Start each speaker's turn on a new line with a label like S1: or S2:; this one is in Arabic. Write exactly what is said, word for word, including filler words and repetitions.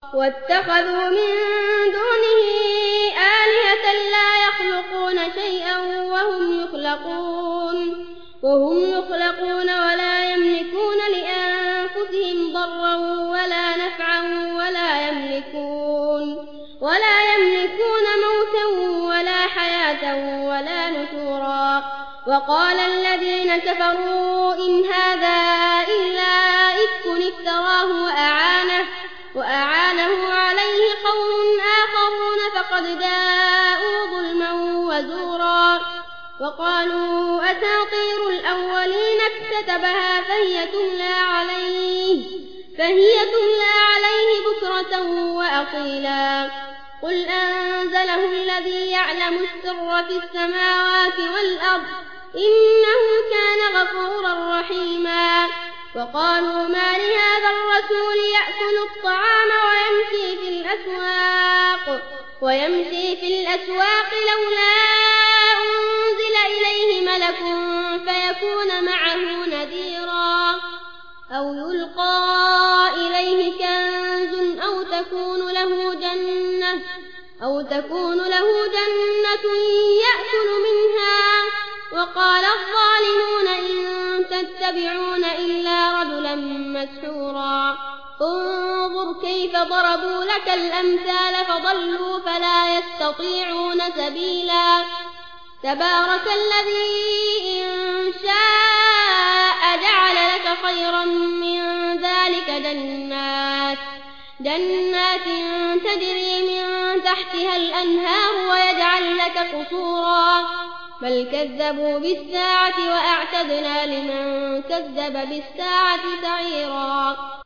S1: واتخذوا من دونه آلهة لا يخلقون شيئا وهم يخلقون وهم يخلقون ولا يملكون لأنفسهم ضرا ولا نفعا ولا يملكون ولا يملكون موتا ولا حياة ولا نشورا. وقال الذين كفروا إن هذا إلا إفك افتراه وأعانه وأعانه عليه قوم آخرون فقد جاءوا ظلما وزورا. وقالوا أساطير الأولين اكتتبها فهي تملى عليه فهي تملى عليه بكرة وأصيلا. قل أنزله الذي يعلم السر في السماوات والأرض إنه كان غفورا رحيما. وقالوا ما لهذا الرسول يأكل الطعام ويمشي في الأسواق ويمشي في الأسواق لولا أنزل إليه ملك فيكون معه نذيرا أو يلقى إليه كنز أو تكون له جنة أو تكون له جنة يأكل منها. وقال الظالمون إن تتبعون إلا رجلا مسحورا. انظر كيف ضربوا لك الأمثال فضلوا فلا يستطيعون سبيلا. تبارك الذي إن شاء جعل لك خيرا من ذلك جنات جنات تجري من تحتها الأنهار ويجعل لك قصورا. بل كذبوا بالساعة وأعتدنا لمن كذب بالساعة سعيرا.